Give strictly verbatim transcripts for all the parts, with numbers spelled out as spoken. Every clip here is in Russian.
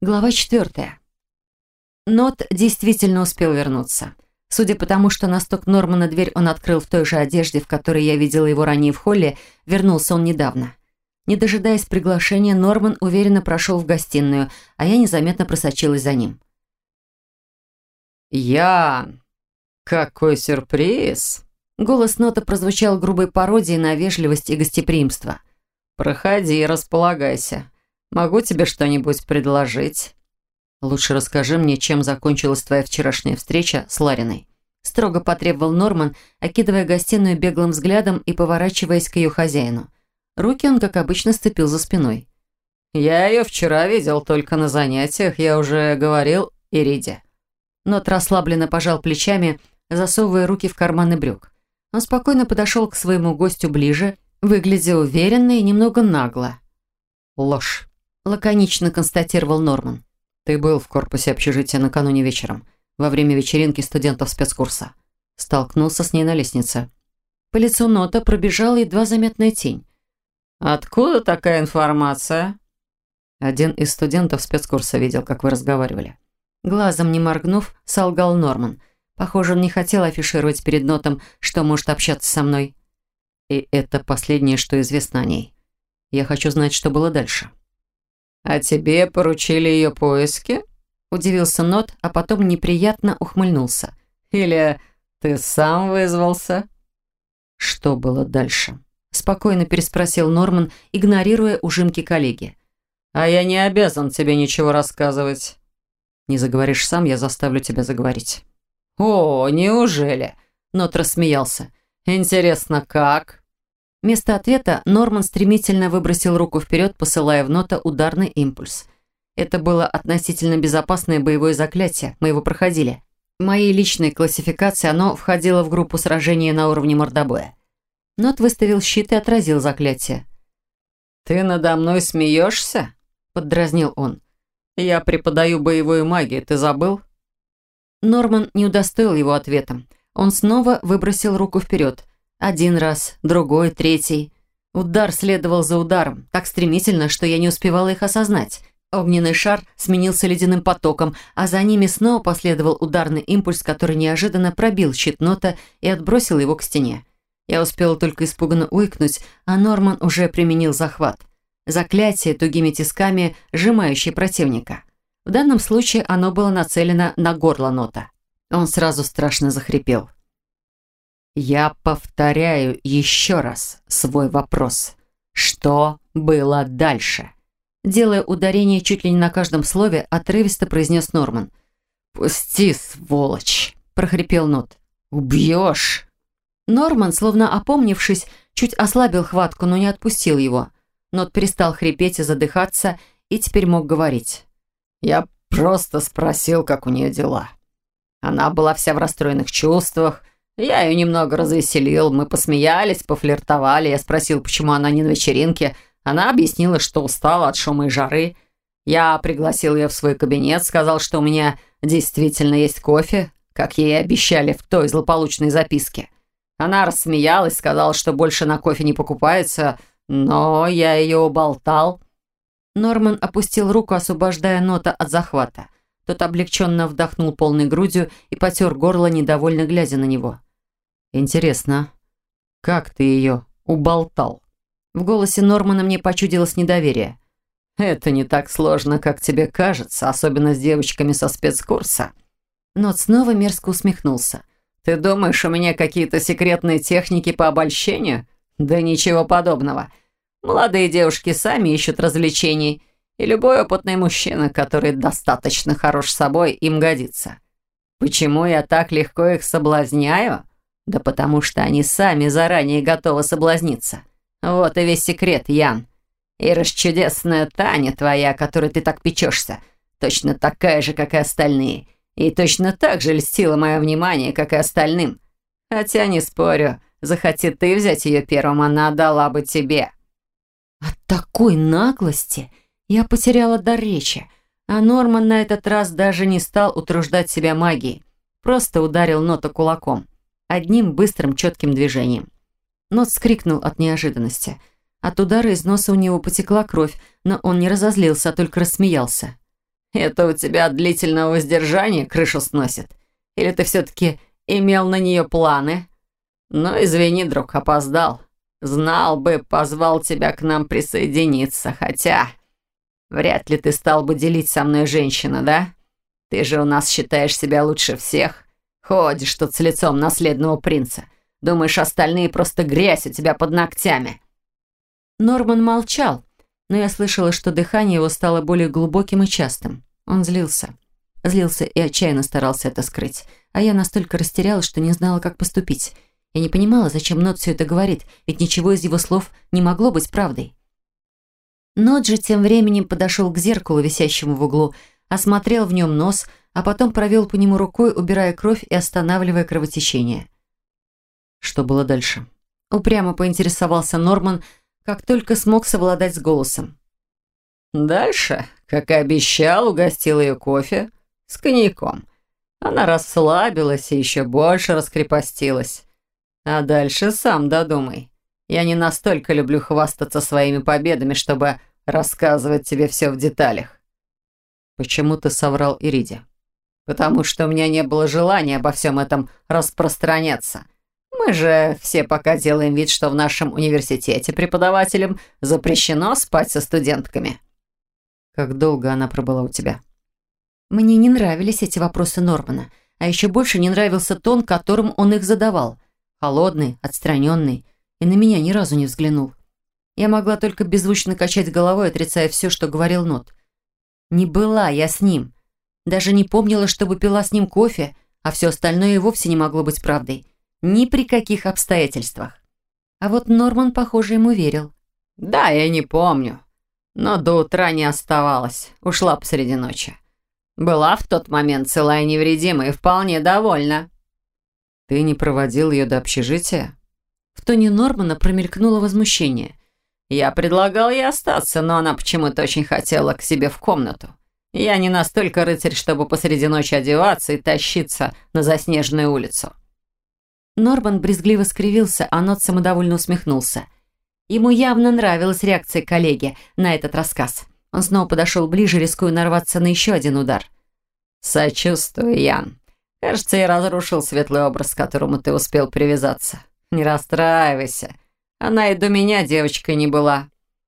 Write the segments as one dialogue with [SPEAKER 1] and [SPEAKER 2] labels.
[SPEAKER 1] Глава четвертая. Нот действительно успел вернуться. Судя по тому, что на стук Нормана дверь он открыл в той же одежде, в которой я видела его ранее в холле, вернулся он недавно. Не дожидаясь приглашения, Норман уверенно прошел в гостиную, а я незаметно просочилась за ним.
[SPEAKER 2] «Ян, какой сюрприз!»
[SPEAKER 1] Голос Нота прозвучал грубой пародией на вежливость и гостеприимство.
[SPEAKER 2] «Проходи, располагайся. Могу тебе что-нибудь предложить?»
[SPEAKER 1] «Лучше расскажи мне, чем закончилась твоя вчерашняя встреча с Лариной», строго потребовал Норман, окидывая гостиную беглым взглядом и поворачиваясь к ее хозяину. Руки он, как обычно, сцепил за спиной.
[SPEAKER 2] «Я ее вчера видел только на занятиях, я уже говорил Ириде».
[SPEAKER 1] Нот расслабленно пожал плечами, засовывая руки в карманы брюк. Он спокойно подошел к своему гостю ближе, выглядя уверенно и немного нагло.
[SPEAKER 2] «Ложь»,
[SPEAKER 1] — лаконично констатировал Норман.
[SPEAKER 2] «Ты был в корпусе общежития накануне вечером, во время вечеринки студентов спецкурса. Столкнулся с ней на лестнице».
[SPEAKER 1] По лицу Нота пробежала едва заметная тень.
[SPEAKER 2] «Откуда такая информация?»
[SPEAKER 1] Один из студентов спецкурса видел, как вы разговаривали. Глазом не моргнув, солгал Норман. Похоже, он не хотел афишировать перед Нотом, что может общаться со мной. И это последнее, что известно о ней. Я хочу знать, что было дальше.
[SPEAKER 2] «А тебе поручили ее поиски?»
[SPEAKER 1] Удивился Нот, а потом неприятно ухмыльнулся.
[SPEAKER 2] «Или ты сам вызвался?»
[SPEAKER 1] «Что было дальше?» Спокойно переспросил Норман, игнорируя ужимки коллеги.
[SPEAKER 2] «А я не обязан тебе ничего рассказывать».
[SPEAKER 1] «Не заговоришь сам, я заставлю тебя заговорить».
[SPEAKER 2] «О, неужели?»
[SPEAKER 1] Нот рассмеялся.
[SPEAKER 2] «Интересно, как?»
[SPEAKER 1] Вместо ответа Норман стремительно выбросил руку вперед, посылая в Нота ударный импульс. Это было относительно безопасное боевое заклятие, мы его проходили. В моей личной классификации оно входило в группу сражения на уровне мордобоя. Нот выставил щит и отразил заклятие.
[SPEAKER 2] «Ты надо мной смеешься?»
[SPEAKER 1] – поддразнил он.
[SPEAKER 2] «Я преподаю боевую магию, ты забыл?»
[SPEAKER 1] Норман не удостоил его ответом. Он снова выбросил руку вперед. Один раз, другой, третий. Удар следовал за ударом, так стремительно, что я не успевала их осознать. Огненный шар сменился ледяным потоком, а за ними снова последовал ударный импульс, который неожиданно пробил щит Нота и отбросил его к стене. Я успела только испуганно уикнуть, а Норман уже применил захват. Заклятие, тугими тисками, сжимающее противника. В данном случае оно было нацелено на горло Нота. Он сразу страшно захрипел. «Я повторяю еще раз свой вопрос. Что было дальше?» Делая ударение чуть ли не на каждом слове, отрывисто произнес Норман.
[SPEAKER 2] «Пусти, сволочь!»
[SPEAKER 1] – прохрипел Нот.
[SPEAKER 2] «Убьешь!»
[SPEAKER 1] Норман, словно опомнившись, чуть ослабил хватку, но не отпустил его. Нот перестал хрипеть и задыхаться, и теперь мог говорить.
[SPEAKER 2] «Я просто спросил, как у нее дела. Она была вся в расстроенных чувствах. Я ее немного развеселил. Мы посмеялись, пофлиртовали. Я спросил, почему она не на вечеринке. Она объяснила, что устала от шума и жары. Я пригласил ее в свой кабинет, сказал, что у меня действительно есть кофе, как ей обещали в той злополучной записке. Она рассмеялась, сказала, что больше на кофе не покупается, но я ее уболтал».
[SPEAKER 1] Норман опустил руку, освобождая Нота от захвата. Тот облегченно вдохнул полной грудью и потер горло, недовольно глядя на него.
[SPEAKER 2] «Интересно, как ты ее уболтал?»
[SPEAKER 1] В голосе Нормана мне почудилось недоверие.
[SPEAKER 2] «Это не так сложно, как тебе кажется, особенно с девочками со спецкурса».
[SPEAKER 1] Нот снова мерзко усмехнулся.
[SPEAKER 2] «Ты думаешь, у меня какие-то секретные техники по обольщению? Да ничего подобного. Молодые девушки сами ищут развлечений, и любой опытный мужчина, который достаточно хорош собой, им годится. Почему я так легко их соблазняю? Да потому что они сами заранее готовы соблазниться. Вот и весь секрет, Ян. И расчудесная Таня твоя, которой ты так печешься, точно такая же, как и остальные, и точно так же льстила мое внимание, как и остальным. Хотя, не спорю, захоти ты взять ее первым, она дала бы тебе».
[SPEAKER 1] От такой наглости я потеряла дар речи, а Норман на этот раз даже не стал утруждать себя магией, просто ударил Нота кулаком, одним быстрым четким движением. Нот вскрикнул от неожиданности. От удара из носа у него потекла кровь, но он не разозлился, а только рассмеялся.
[SPEAKER 2] Это у тебя от длительного воздержания крышу сносит? Или ты все-таки имел на нее планы? Ну, извини, друг, опоздал. Знал бы, позвал тебя к нам присоединиться, хотя... Вряд ли ты стал бы делить со мной женщину, да? Ты же у нас считаешь себя лучше всех. Ходишь тут с лицом наследного принца. Думаешь, остальные просто грязь у тебя под ногтями.
[SPEAKER 1] Норман молчал, но я слышала, что дыхание его стало более глубоким и частым. Он злился. Злился и отчаянно старался это скрыть. А я настолько растерялась, что не знала, как поступить. Я не понимала, зачем Нот все это говорит, ведь ничего из его слов не могло быть правдой. Нот же тем временем подошел к зеркалу, висящему в углу, осмотрел в нем нос, а потом провел по нему рукой, убирая кровь и останавливая кровотечение. Что было дальше? Упрямо поинтересовался Норман, как только смог совладать с голосом.
[SPEAKER 2] Дальше, как и обещал, угостил ее кофе с коньяком. Она расслабилась и еще больше раскрепостилась. А дальше сам додумай. Я не настолько люблю хвастаться своими победами, чтобы рассказывать тебе все в деталях.
[SPEAKER 1] Почему ты соврал Ириде?
[SPEAKER 2] Потому что у меня не было желания обо всем этом распространяться. Мы же все пока делаем вид, что в нашем университете преподавателям запрещено спать со студентками.
[SPEAKER 1] Как долго она пробыла у тебя? Мне не нравились эти вопросы Нормана, а еще больше не нравился тон, которым он их задавал. Холодный, отстраненный, и на меня ни разу не взглянул. Я могла только беззвучно качать головой, отрицая все, что говорил Нот. Не была я с ним. Даже не помнила, чтобы пила с ним кофе, а все остальное и вовсе не могло быть правдой. Ни при каких обстоятельствах. А вот Норман, похоже, ему верил.
[SPEAKER 2] Да, я не помню. Но до утра не оставалась. Ушла посреди ночи. Была в тот момент целая и невредима и вполне довольна.
[SPEAKER 1] Ты не проводил ее до общежития? В тоне Нормана промелькнуло возмущение.
[SPEAKER 2] Я предлагал ей остаться, но она почему-то очень хотела к себе в комнату. Я не настолько рыцарь, чтобы посреди ночи одеваться и тащиться на заснеженную улицу.
[SPEAKER 1] Норман брезгливо скривился, а Нот самодовольно усмехнулся. Ему явно нравилась реакция коллеги на этот рассказ. Он снова подошел ближе, рискуя нарваться на еще один удар.
[SPEAKER 2] «Сочувствую, Ян. Кажется, я разрушил светлый образ, к которому ты успел привязаться. Не расстраивайся. Она и до меня девочкой не была».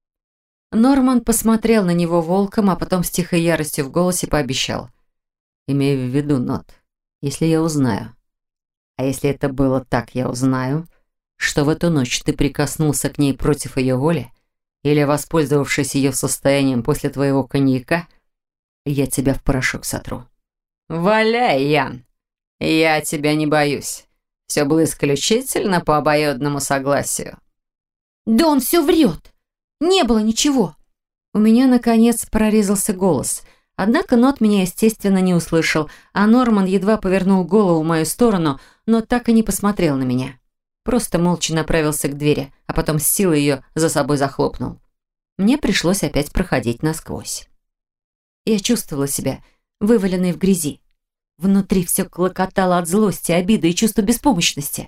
[SPEAKER 1] Норман посмотрел на него волком, а потом с тихой яростью в голосе пообещал. «Имею в виду, Нот, если я узнаю. А если это было так, я узнаю, что в эту ночь ты прикоснулся к ней против ее воли или, воспользовавшись ее состоянием после твоего коньяка, я тебя в порошок сотру».
[SPEAKER 2] «Валяй, Ян. Я тебя не боюсь. Все было исключительно по обоюдному согласию».
[SPEAKER 1] «Да он все врет. Не было ничего». У меня, наконец, прорезался голос. Однако Нот меня, естественно, не услышал, а Норман едва повернул голову в мою сторону, но так и не посмотрел на меня. Просто молча направился к двери, а потом с силой ее за собой захлопнул. Мне пришлось опять проходить насквозь. Я чувствовала себя вываленной в грязи. Внутри все клокотало от злости, обиды и чувства беспомощности.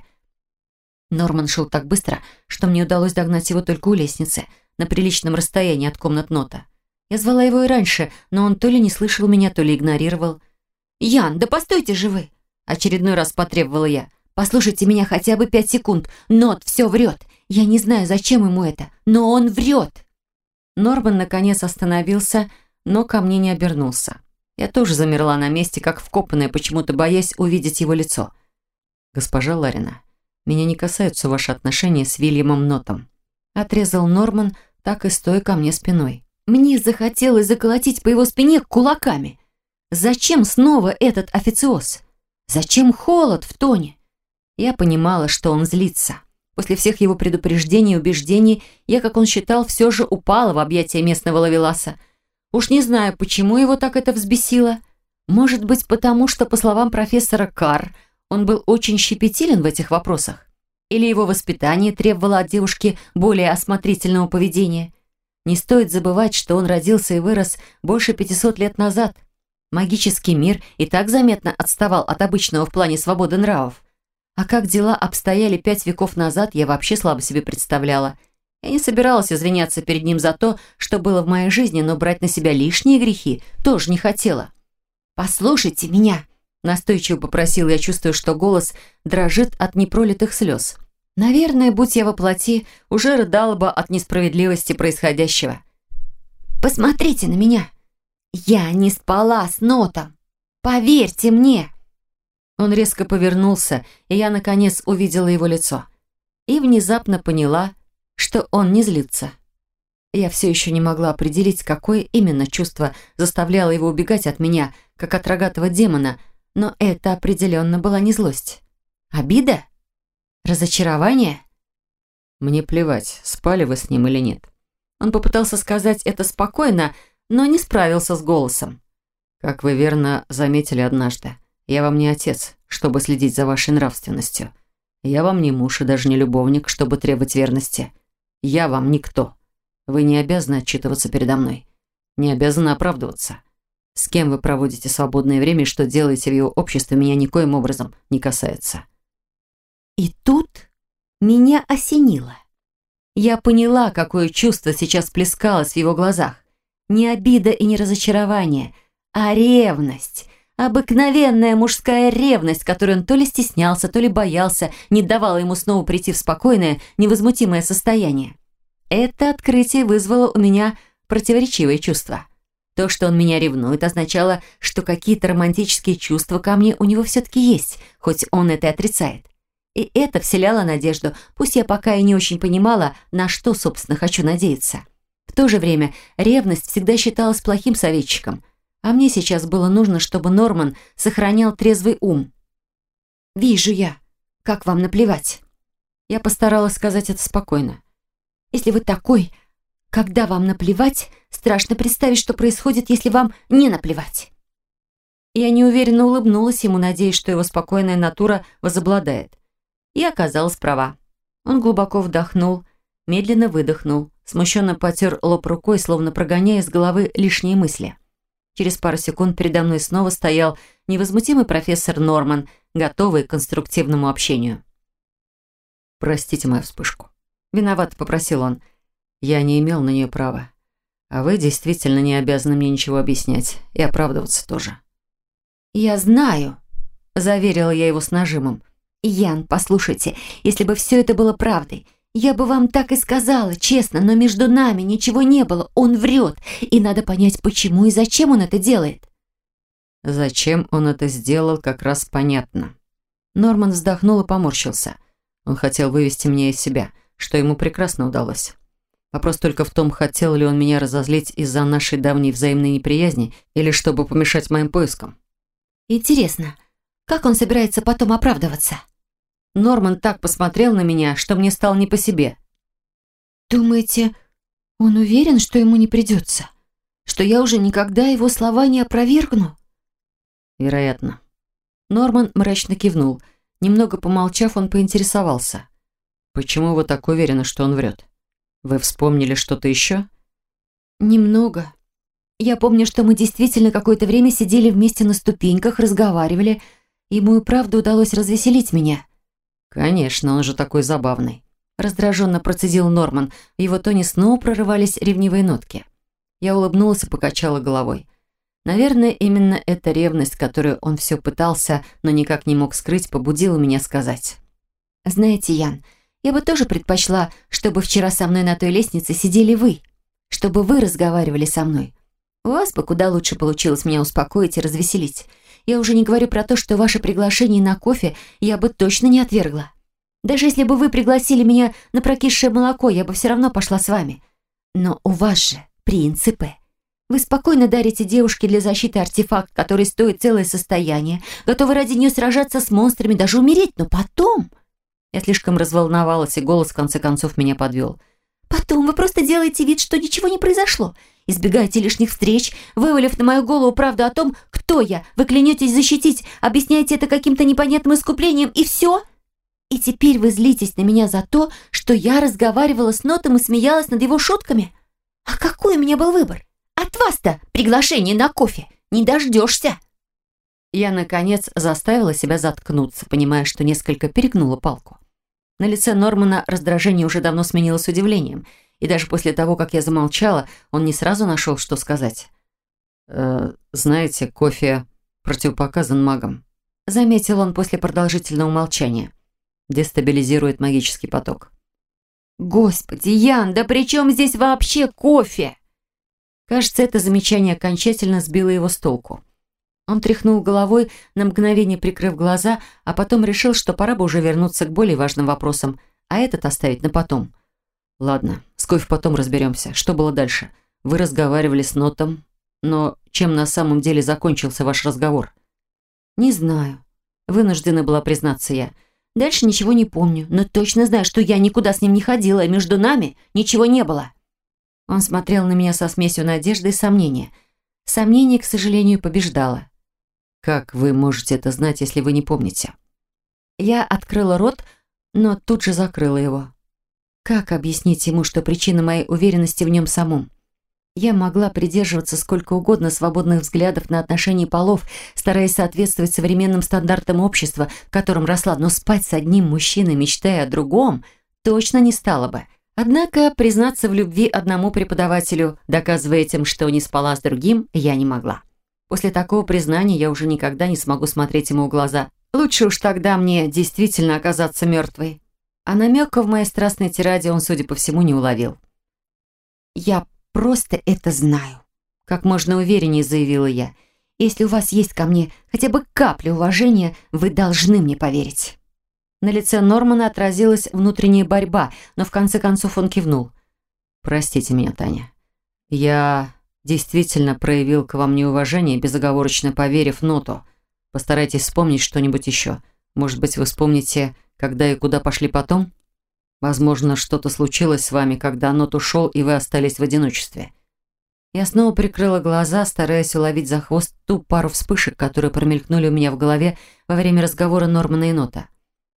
[SPEAKER 1] Норман шел так быстро, что мне удалось догнать его только у лестницы, на приличном расстоянии от комнат Нота. Я звала его и раньше, но он то ли не слышал меня, то ли игнорировал. «Ян, да постойте же вы!» Очередной раз потребовала я. «Послушайте меня хотя бы пять секунд. Нот все врет. Я не знаю, зачем ему это, но он врет!» Норман наконец остановился, но ко мне не обернулся. Я тоже замерла на месте, как вкопанная, почему-то боясь увидеть его лицо. «Госпожа Ларина, меня не касаются ваши отношения с Вильямом Нотом», отрезал Норман, так и стоя ко мне спиной. Мне захотелось заколотить по его спине кулаками. Зачем снова этот официоз? Зачем холод в тоне? Я понимала, что он злится. После всех его предупреждений и убеждений я, как он считал, все же упала в объятия местного ловеласа. Уж не знаю, почему его так это взбесило. Может быть, потому что, по словам профессора Карр, он был очень щепетилен в этих вопросах? Или его воспитание требовало от девушки более осмотрительного поведения? Не стоит забывать, что он родился и вырос больше пятисот лет назад. Магический мир и так заметно отставал от обычного в плане свободы нравов. А как дела обстояли пять веков назад, я вообще слабо себе представляла. Я не собиралась извиняться перед ним за то, что было в моей жизни, но брать на себя лишние грехи тоже не хотела. «Послушайте меня», – настойчиво попросила я, чувствуя, что голос дрожит от непролитых слез. Наверное, будь я во плоти, уже рыдала бы от несправедливости происходящего. «Посмотрите на меня. Я не спала с Нотом. Поверьте мне». Он резко повернулся, и я, наконец, увидела его лицо. И внезапно поняла, что он не злится. Я все еще не могла определить, какое именно чувство заставляло его убегать от меня, как от рогатого демона, но это определенно была не злость. Обида? Разочарование? Мне плевать, спали вы с ним или нет. Он попытался сказать это спокойно, но не справился с голосом. Как вы верно заметили однажды, я вам не отец, чтобы следить за вашей нравственностью. Я вам не муж и даже не любовник, чтобы требовать верности. Я вам никто. Вы не обязаны отчитываться передо мной. Не обязаны оправдываться. С кем вы проводите свободное время и что делаете в его обществе, меня никоим образом не касается. И тут меня осенило. Я поняла, какое чувство сейчас плескалось в его глазах. Не обида и не разочарование, а ревность. Обыкновенная мужская ревность, которой он то ли стеснялся, то ли боялся, не давала ему снова прийти в спокойное, невозмутимое состояние. Это открытие вызвало у меня противоречивые чувства. То, что он меня ревнует, означало, что какие-то романтические чувства ко мне у него все-таки есть, хоть он это и отрицает. И это вселяло надежду, пусть я пока и не очень понимала, на что, собственно, хочу надеяться. В то же время ревность всегда считалась плохим советчиком, а мне сейчас было нужно, чтобы Норман сохранял трезвый ум. «Вижу я, как вам наплевать». Я постаралась сказать это спокойно. «Если вы такой, когда вам наплевать, страшно представить, что происходит, если вам не наплевать». Я неуверенно улыбнулась ему, надеясь, что его спокойная натура возобладает. И оказалась права. Он глубоко вдохнул, медленно выдохнул, смущенно потер лоб рукой, словно прогоняя из головы лишние мысли. Через пару секунд передо мной снова стоял невозмутимый профессор Норман, готовый к конструктивному общению. «Простите мою вспышку». «Виноват», — попросил он. «Я не имел на нее права. А вы действительно не обязаны мне ничего объяснять. И оправдываться тоже». «Я знаю», — заверила я его с нажимом. «Ян, послушайте, если бы все это было правдой, я бы вам так и сказала, честно, но между нами ничего не было, он врет, и надо понять, почему и зачем он это делает». Зачем он это сделал, как раз понятно. Норман вздохнул и поморщился. Он хотел вывести меня из себя, что ему прекрасно удалось. Вопрос только в том, хотел ли он меня разозлить из-за нашей давней взаимной неприязни или чтобы помешать моим поискам. «Интересно, как он собирается потом оправдываться?» Норман так посмотрел на меня, что мне стало не по себе. «Думаете, он уверен, что ему не придется? Что я уже никогда его слова не опровергну?» «Вероятно». Норман мрачно кивнул. Немного помолчав, он поинтересовался. «Почему вы так уверены, что он врет? Вы вспомнили что-то еще?» «Немного. Я помню, что мы действительно какое-то время сидели вместе на ступеньках, разговаривали. Ему и правда удалось развеселить меня». «Конечно, он же такой забавный», — раздраженно процедил Норман. В его тоне снова прорывались ревнивые нотки. Я улыбнулась и покачала головой. Наверное, именно эта ревность, которую он все пытался, но никак не мог скрыть, побудила меня сказать. «Знаете, Ян, я бы тоже предпочла, чтобы вчера со мной на той лестнице сидели вы, чтобы вы разговаривали со мной. У вас бы куда лучше получилось меня успокоить и развеселить. Я уже не говорю про то, что ваше приглашение на кофе я бы точно не отвергла. Даже если бы вы пригласили меня на прокисшее молоко, я бы все равно пошла с вами. Но у вас же принципы. Вы спокойно дарите девушке для защиты артефакт, который стоит целое состояние, готовы ради нее сражаться с монстрами, даже умереть, но потом...» Я слишком разволновалась, и голос в конце концов меня подвел. «Потом вы просто делаете вид, что ничего не произошло. Избегаете лишних встреч, вывалив на мою голову правду о том, кто я. Вы клянетесь защитить, объясняете это каким-то непонятным искуплением, и все. И теперь вы злитесь на меня за то, что я разговаривала с Нотом и смеялась над его шутками. А какой у меня был выбор? От вас-то приглашение на кофе не дождешься». Я, наконец, заставила себя заткнуться, понимая, что несколько перегнула палку. На лице Нормана раздражение уже давно сменилось удивлением, и даже после того, как я замолчала, он не сразу нашел, что сказать. «Э, «Знаете, кофе противопоказан магам», — заметил он после продолжительного молчания. «Дестабилизирует магический поток». «Господи, Ян, да при чем здесь вообще кофе?» Кажется, это замечание окончательно сбило его с толку. Он тряхнул головой, на мгновение прикрыв глаза, а потом решил, что пора бы уже вернуться к более важным вопросам, а этот оставить на потом. «Ладно, с кофе потом разберемся. Что было дальше? Вы разговаривали с Нотом, но чем на самом деле закончился ваш разговор?» «Не знаю», — вынуждена была признаться я. «Дальше ничего не помню, но точно знаю, что я никуда с ним не ходила, и между нами ничего не было». Он смотрел на меня со смесью надежды и сомнения. Сомнение, к сожалению, побеждало. «Как вы можете это знать, если вы не помните?» Я открыла рот, но тут же закрыла его. Как объяснить ему, что причина моей уверенности в нем самом? Я могла придерживаться сколько угодно свободных взглядов на отношения полов, стараясь соответствовать современным стандартам общества, в котором росла, но спать с одним мужчиной, мечтая о другом, точно не стала бы. Однако признаться в любви одному преподавателю, доказывая этим, что не спала с другим, я не могла. После такого признания я уже никогда не смогу смотреть ему в глаза. Лучше уж тогда мне действительно оказаться мертвой. А намека в моей страстной тираде он, судя по всему, не уловил. «Я просто это знаю», — как можно увереннее заявила я. «Если у вас есть ко мне хотя бы капля уважения, вы должны мне поверить». На лице Нормана отразилась внутренняя борьба, но в конце концов он кивнул. «Простите меня, Таня. Я действительно проявил к вам неуважение, безоговорочно поверив Ноту. Постарайтесь вспомнить что-нибудь еще. Может быть, вы вспомните, когда и куда пошли потом? Возможно, что-то случилось с вами, когда Нот ушел, и вы остались в одиночестве». Я снова прикрыла глаза, стараясь уловить за хвост ту пару вспышек, которые промелькнули у меня в голове во время разговора Нормана и Нота.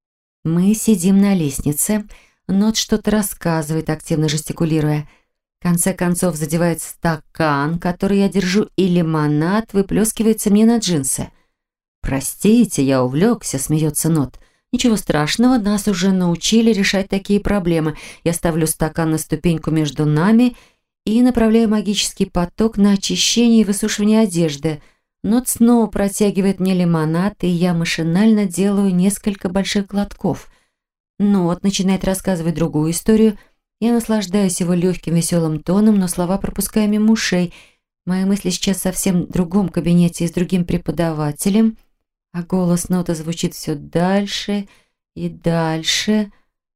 [SPEAKER 1] Мы сидим на лестнице. Нот что-то рассказывает, активно жестикулируя. В конце концов задевает стакан, который я держу, и лимонад выплескивается мне на джинсы. «Простите, я увлекся», — смеется Нот. «Ничего страшного, нас уже научили решать такие проблемы. Я ставлю стакан на ступеньку между нами и направляю магический поток на очищение и высушивание одежды. Нот снова протягивает мне лимонад, и я машинально делаю несколько больших глотков. Нот начинает рассказывать другую историю. Я наслаждаюсь его легким веселым тоном, но слова пропускаю мимо ушей. Мои мысли сейчас совсем в другом кабинете и с другим преподавателем, а голос Нота звучит все дальше и дальше.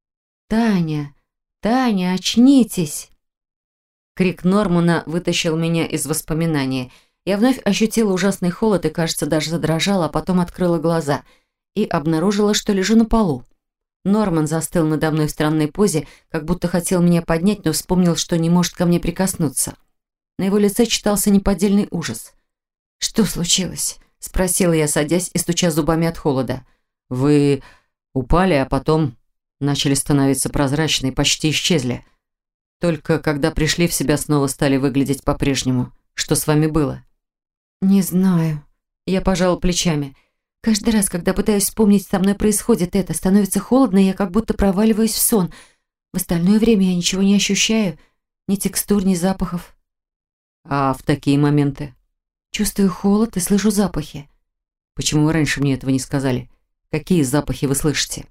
[SPEAKER 1] «Таня! Таня, очнитесь!» Крик Нормана вытащил меня из воспоминаний. Я вновь ощутила ужасный холод и, кажется, даже задрожала, а потом открыла глаза и обнаружила, что лежу на полу. Норман застыл надо мной в странной позе, как будто хотел меня поднять, но вспомнил, что не может ко мне прикоснуться. На его лице читался неподдельный ужас. «Что случилось?» — спросила я, садясь и стуча зубами от холода. «Вы упали, а потом начали становиться прозрачны и почти исчезли. Только когда пришли в себя, снова стали выглядеть по-прежнему. Что с вами было?» «Не знаю». Я пожала плечами. «Каждый раз, когда пытаюсь вспомнить, со мной происходит это, становится холодно, и я как будто проваливаюсь в сон. В остальное время я ничего не ощущаю, ни текстур, ни запахов». «А в такие моменты?» «Чувствую холод и слышу запахи». «Почему вы раньше мне этого не сказали? Какие запахи вы слышите?»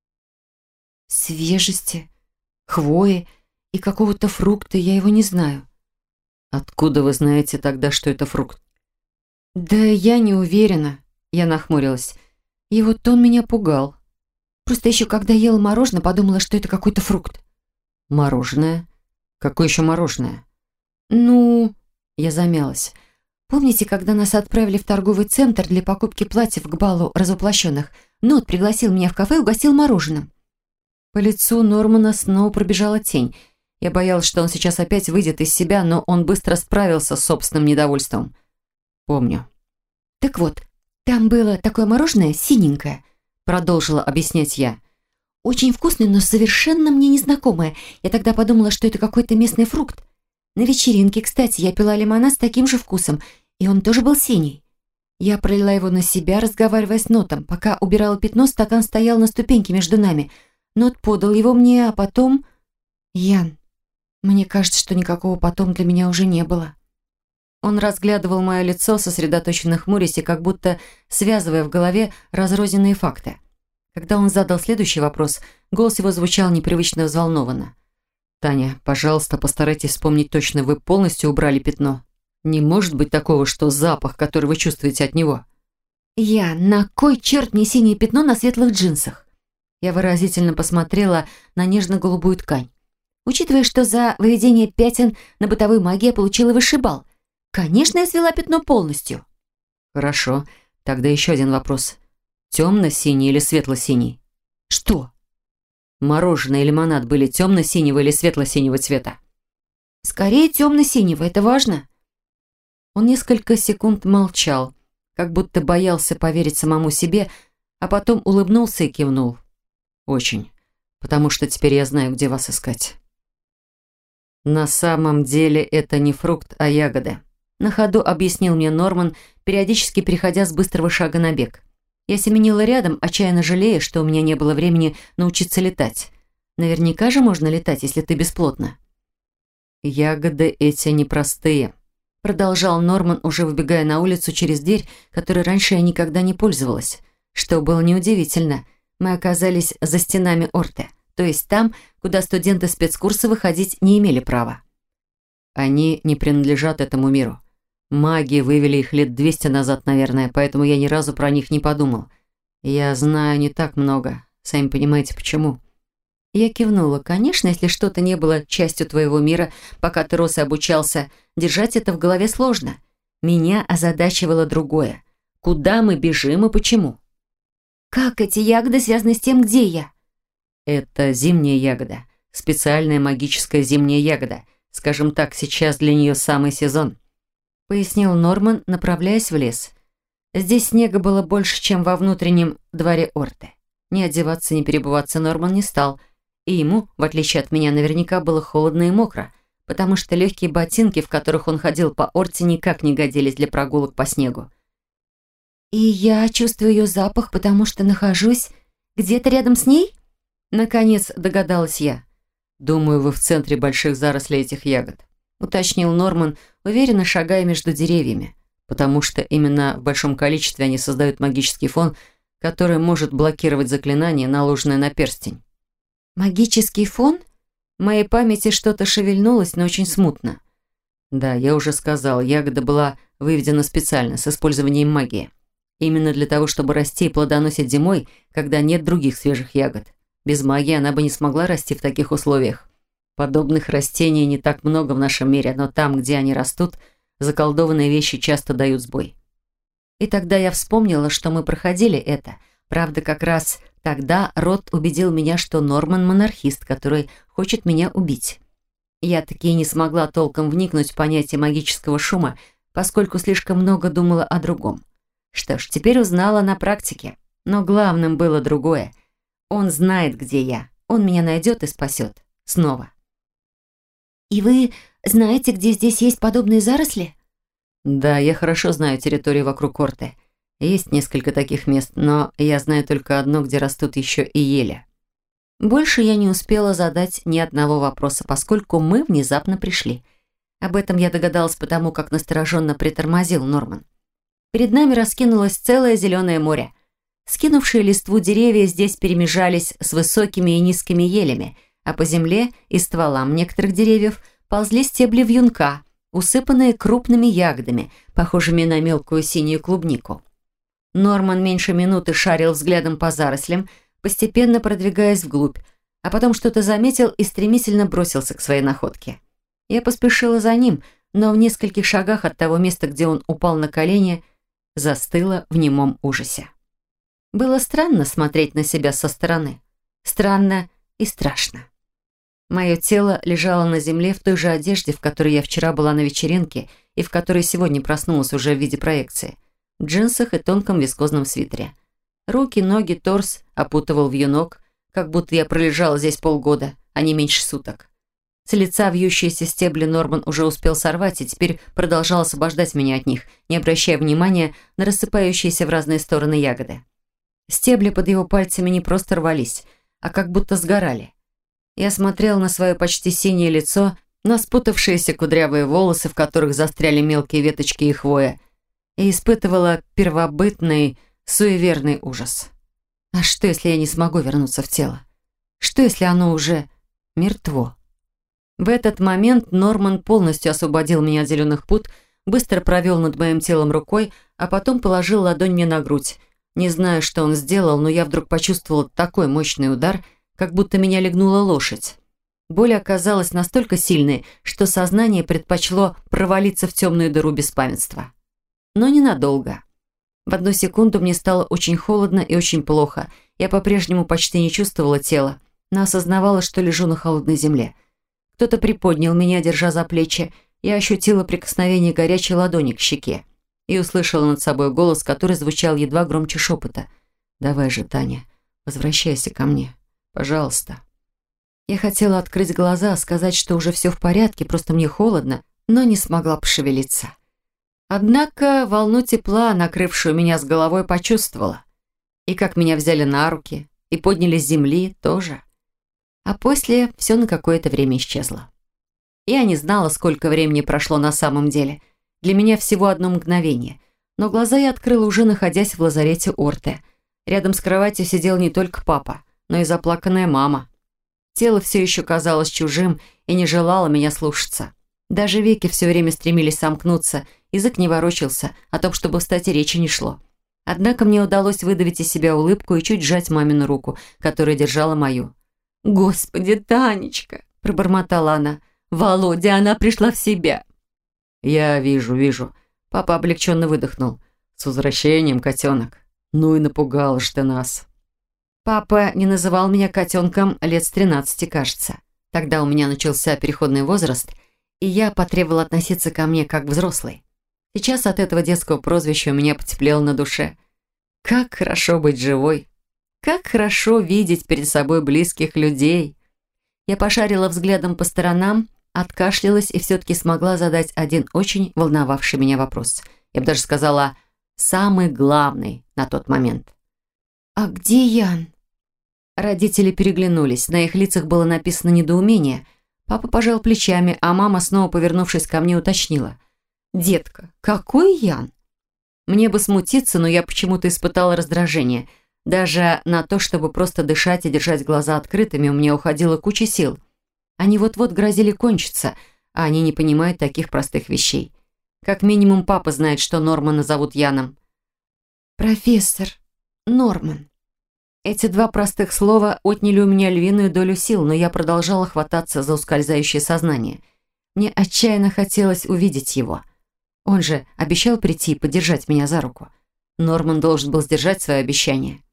[SPEAKER 1] «Свежести, хвои и какого-то фрукта, я его не знаю». «Откуда вы знаете тогда, что это фрукт?» «Да я не уверена», — я нахмурилась. И вот он меня пугал. Просто еще когда ела мороженое, подумала, что это какой-то фрукт. «Мороженое? Какое еще мороженое?» «Ну...» — я замялась. «Помните, когда нас отправили в торговый центр для покупки платьев к балу развоплощенных? Нот пригласил меня в кафе и угостил мороженым». По лицу Нормана снова пробежала тень. Я боялась, что он сейчас опять выйдет из себя, но он быстро справился с собственным недовольством. «Помню». «Так вот, там было такое мороженое синенькое», — продолжила объяснять я. «Очень вкусное, но совершенно мне незнакомое. Я тогда подумала, что это какой-то местный фрукт. На вечеринке, кстати, я пила лимонад с таким же вкусом, и он тоже был синий. Я пролила его на себя, разговаривая с Нотом. Пока убирала пятно, стакан стоял на ступеньке между нами. Нот подал его мне, а потом... Ян, мне кажется, что никакого потом для меня уже не было. Он разглядывал мое лицо, сосредоточенно хмурясь и как будто связывая в голове разрозненные факты. Когда он задал следующий вопрос, голос его звучал непривычно взволнованно. «Таня, пожалуйста, постарайтесь вспомнить точно, вы полностью убрали пятно. Не может быть такого, что запах, который вы чувствуете от него». «Я, на кой черт мне синее пятно на светлых джинсах?» Я выразительно посмотрела на нежно-голубую ткань. Учитывая, что за выведение пятен на бытовой магии я получила высший балл, конечно, я свела пятно полностью. Хорошо, тогда еще один вопрос. Темно-синий или светло-синий? Что? Мороженое и лимонад были темно-синего или светло-синего цвета? Скорее темно-синего, это важно. Он несколько секунд молчал, как будто боялся поверить самому себе, а потом улыбнулся и кивнул. Очень, потому что теперь я знаю, где вас искать. На самом деле это не фрукт, а ягода. На ходу объяснил мне Норман, периодически переходя с быстрого шага на бег. Я семенила рядом, отчаянно жалея, что у меня не было времени научиться летать. Наверняка же можно летать, если ты бесплотна. Ягоды эти непростые. Продолжал Норман, уже выбегая на улицу через дверь, которой раньше я никогда не пользовалась. Что было неудивительно. Мы оказались за стенами Орте, то есть там, куда студенты спецкурса выходить не имели права. Они не принадлежат этому миру. Маги вывели их лет двести назад, наверное, поэтому я ни разу про них не подумал. Я знаю не так много, сами понимаете, почему. Я кивнула. Конечно, если что-то не было частью твоего мира, пока ты рос и обучался, держать это в голове сложно. Меня озадачивало другое. Куда мы бежим и почему? Как эти ягоды связаны с тем, где я? Это зимняя ягода. Специальная магическая зимняя ягода. Скажем так, сейчас для нее самый сезон. Пояснил Норман, направляясь в лес. Здесь снега было больше, чем во внутреннем дворе Орте. Ни одеваться, ни перебываться Норман не стал. И ему, в отличие от меня, наверняка было холодно и мокро, потому что легкие ботинки, в которых он ходил по Орте, никак не годились для прогулок по снегу. «И я чувствую ее запах, потому что нахожусь где-то рядом с ней?» Наконец догадалась я. «Думаю, вы в центре больших зарослей этих ягод», уточнил Норман, уверенно шагая между деревьями, потому что именно в большом количестве они создают магический фон, который может блокировать заклинание, наложенное на перстень. «Магический фон?» В моей памяти что-то шевельнулось, но очень смутно. Да, я уже сказал, ягода была выведена специально, с использованием магии. Именно для того, чтобы расти и плодоносить зимой, когда нет других свежих ягод. Без магии она бы не смогла расти в таких условиях. Подобных растений не так много в нашем мире, но там, где они растут, заколдованные вещи часто дают сбой. И тогда я вспомнила, что мы проходили это. Правда, как раз тогда Рот убедил меня, что Норман монархист, который хочет меня убить. Я таки не смогла толком вникнуть в понятие магического шума, поскольку слишком много думала о другом. Что ж, теперь узнала на практике. Но главным было другое. Он знает, где я. Он меня найдет и спасет. Снова. «И вы знаете, где здесь есть подобные заросли?» «Да, я хорошо знаю территорию вокруг Орте. Есть несколько таких мест, но я знаю только одно, где растут еще и ели». Больше я не успела задать ни одного вопроса, поскольку мы внезапно пришли. Об этом я догадалась потому, как настороженно притормозил Норман. Перед нами раскинулось целое зеленое море. Скинувшие листву деревья здесь перемежались с высокими и низкими елями, а по земле и стволам некоторых деревьев ползли стебли вьюнка, усыпанные крупными ягодами, похожими на мелкую синюю клубнику. Норман меньше минуты шарил взглядом по зарослям, постепенно продвигаясь вглубь, а потом что-то заметил и стремительно бросился к своей находке. Я поспешила за ним, но в нескольких шагах от того места, где он упал на колени, застыла в немом ужасе. Было странно смотреть на себя со стороны. Странно и страшно. Мое тело лежало на земле в той же одежде, в которой я вчера была на вечеринке и в которой сегодня проснулась уже в виде проекции. В джинсах и тонком вискозном свитере. Руки, ноги, торс опутывал вьюнок, как будто я пролежала здесь полгода, а не меньше суток. С лица вьющиеся стебли Норман уже успел сорвать и теперь продолжал освобождать меня от них, не обращая внимания на рассыпающиеся в разные стороны ягоды. Стебли под его пальцами не просто рвались, а как будто сгорали. Я смотрела на свое почти синее лицо, на спутавшиеся кудрявые волосы, в которых застряли мелкие веточки и хвоя, и испытывала первобытный, суеверный ужас. А что, если я не смогу вернуться в тело? Что, если оно уже мертво? В этот момент Норман полностью освободил меня от зеленых пут, быстро провел над моим телом рукой, а потом положил ладонь мне на грудь. Не знаю, что он сделал, но я вдруг почувствовала такой мощный удар, как будто меня легнула лошадь. Боль оказалась настолько сильной, что сознание предпочло провалиться в темную дыру беспамятства. Но ненадолго. В одну секунду мне стало очень холодно и очень плохо. Я по-прежнему почти не чувствовала тела, но осознавала, что лежу на холодной земле. Кто-то приподнял меня, держа за плечи. Я ощутила прикосновение горячей ладони к щеке и услышала над собой голос, который звучал едва громче шепота. «Давай же, Таня, возвращайся ко мне. Пожалуйста». Я хотела открыть глаза, сказать, что уже все в порядке, просто мне холодно, но не смогла пошевелиться. Однако волну тепла, накрывшую меня с головой, почувствовала. И как меня взяли на руки, и подняли с земли тоже. А после все на какое-то время исчезло. Я не знала, сколько времени прошло на самом деле. Для меня всего одно мгновение. Но глаза я открыла, уже находясь в лазарете Орте. Рядом с кроватью сидел не только папа, но и заплаканная мама. Тело все еще казалось чужим и не желало меня слушаться. Даже веки все время стремились сомкнуться, язык не ворочался, о том, чтобы встать, и речи не шло. Однако мне удалось выдавить из себя улыбку и чуть сжать мамину руку, которая держала мою. «Господи, Танечка!» – пробормотала она. «Володя, она пришла в себя!» «Я вижу, вижу». Папа облегченно выдохнул. «С возвращением, котенок. Ну и напугал ж ты нас». Папа не называл меня котенком лет с тринадцати, кажется. Тогда у меня начался переходный возраст, и я потребовала относиться ко мне как взрослый. Сейчас от этого детского прозвища у меня потеплело на душе. Как хорошо быть живой. Как хорошо видеть перед собой близких людей. Я пошарила взглядом по сторонам, откашлялась и все-таки смогла задать один очень волновавший меня вопрос. Я бы даже сказала, самый главный на тот момент. «А где Ян?» Родители переглянулись. На их лицах было написано недоумение. Папа пожал плечами, а мама, снова повернувшись ко мне, уточнила. «Детка, какой Ян?» Мне бы смутиться, но я почему-то испытала раздражение. Даже на то, чтобы просто дышать и держать глаза открытыми, у меня уходила куча сил. Они вот-вот грозили кончиться, а они не понимают таких простых вещей. Как минимум, папа знает, что Нормана зовут Яном. «Профессор Норман». Эти два простых слова отняли у меня львиную долю сил, но я продолжала хвататься за ускользающее сознание. Мне отчаянно хотелось увидеть его. Он же обещал прийти и подержать меня за руку. Норман должен был сдержать свое обещание.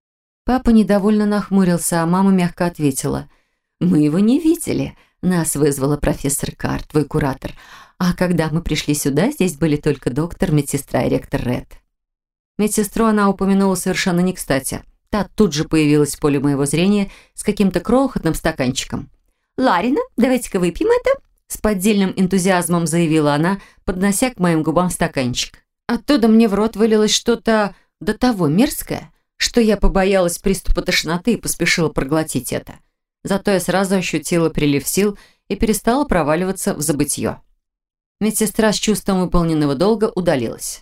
[SPEAKER 1] Папа недовольно нахмурился, а мама мягко ответила. «Мы его не видели. Нас вызвала профессор Карр, твой куратор. А когда мы пришли сюда, здесь были только доктор, медсестра и ректор Ред». Медсестру она упомянула совершенно не кстати. Та тут же появилась в поле моего зрения с каким-то крохотным стаканчиком. «Ларина, давайте-ка выпьем это», — с поддельным энтузиазмом заявила она, поднося к моим губам стаканчик. Оттуда мне в рот вылилось что-то до того мерзкое, что я побоялась приступа тошноты и поспешила проглотить это. Зато я сразу ощутила прилив сил и перестала проваливаться в забытье. Медсестра с чувством выполненного долга удалилась.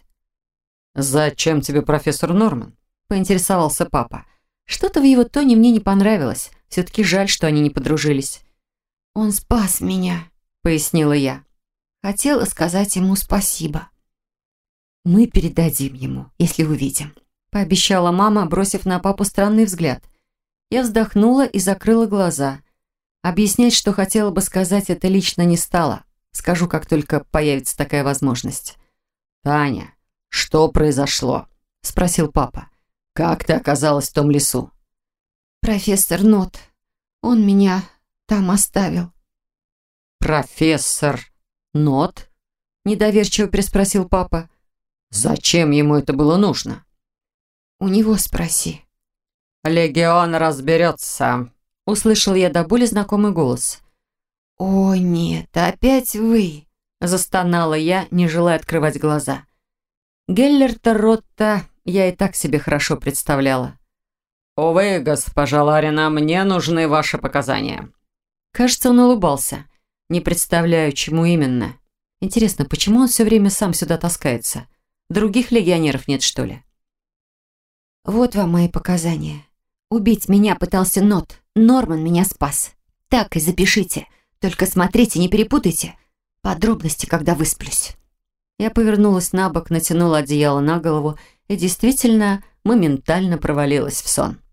[SPEAKER 1] «Зачем тебе профессор Норман?» – поинтересовался папа. Что-то в его тоне мне не понравилось. Все-таки жаль, что они не подружились. «Он спас меня», – пояснила я. «Хотела сказать ему спасибо». «Мы передадим ему, если увидим», – пообещала мама, бросив на папу странный взгляд. Я вздохнула и закрыла глаза. Объяснять, что хотела бы сказать, это лично не стала. Скажу, как только появится такая возможность. «Таня, что произошло?» – спросил папа. «Как ты оказалась в том лесу?» «Профессор Нот. Он меня там оставил».
[SPEAKER 2] «Профессор Нот?» – недоверчиво переспросил папа. «Зачем ему это было нужно?»
[SPEAKER 1] «У него спроси».
[SPEAKER 2] «Легион разберется», – услышал я до боли знакомый голос.
[SPEAKER 1] «О, нет, опять вы!» – застонала я, не желая открывать глаза. Геллерта Ротта я и так себе хорошо представляла.
[SPEAKER 2] «Увы, госпожа Ларина, мне нужны ваши показания».
[SPEAKER 1] Кажется, он улыбался. Не представляю, чему именно. Интересно, почему он все время сам сюда таскается? Других легионеров нет, что ли?
[SPEAKER 3] Вот вам мои показания. Убить меня пытался Нот. Норман меня спас. Так и запишите. Только смотрите, не перепутайте. Подробности, когда высплюсь.
[SPEAKER 1] Я повернулась на бок, натянула одеяло на голову и действительно моментально провалилась в сон.